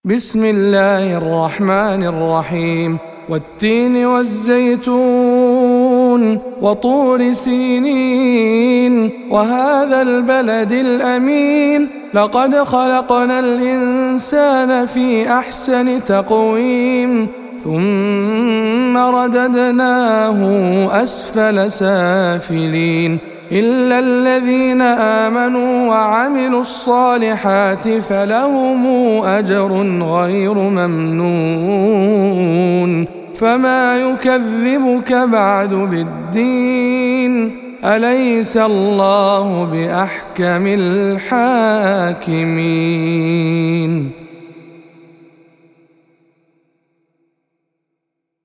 بسم الله الرحمن الرحيم والتين والزيتون وطور سينين وهذا البلد الأمين لقد خلقنا الإنسان في أحسن تقويم ثم رددناه أسفل سافلين إلا الذين آمنوا وعملوا الصالحات فلهم أجر غير ممنون فما يكذبك بعد بالدين أليس الله بأحكم الحاكمين.